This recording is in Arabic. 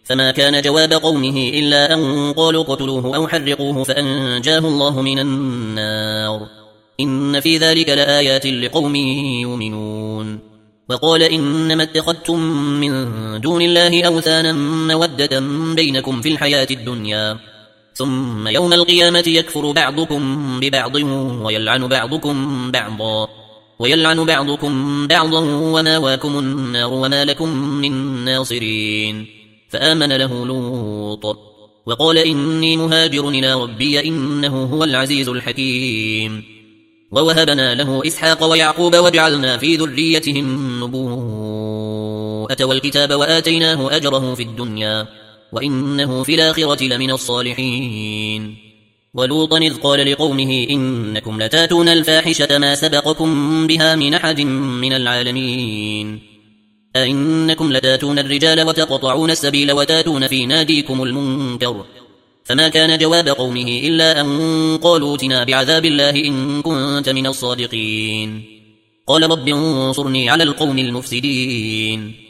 فما كان جواب قومه إلا أن قالوا اقتلوه أو حرقوه فأنجاه الله من النار إن في ذلك لآيات لقوم يؤمنون. وقال إنما اتخذتم من دون الله أوثانا مودة بينكم في الحياة الدنيا ثم يوم القيامة يكفر بعضكم ببعض ويلعن بعضكم بعضا وماواكم النار وما لكم من ناصرين. فآمن له لوط وقال إني مهاجر إلى ربي إنه هو العزيز الحكيم. ووهبنا له إسحاق ويعقوب وجعلنا في ذريتهم النبوءة والكتاب وآتيناه أجره في الدنيا وإنه في الآخرة لمن الصالحين. ولوطا إذ قال لقومه إنكم لتاتون الفاحشة ما سبقكم بها من أحد من العالمين أئنكم لتاتون الرجال وتقطعون السبيل وتاتون في ناديكم المنكر. فما كان جواب قومه إلا أن قالوا ائتنا بعذاب الله إن كنت من الصادقين. قال رب انصرني على القوم المفسدين.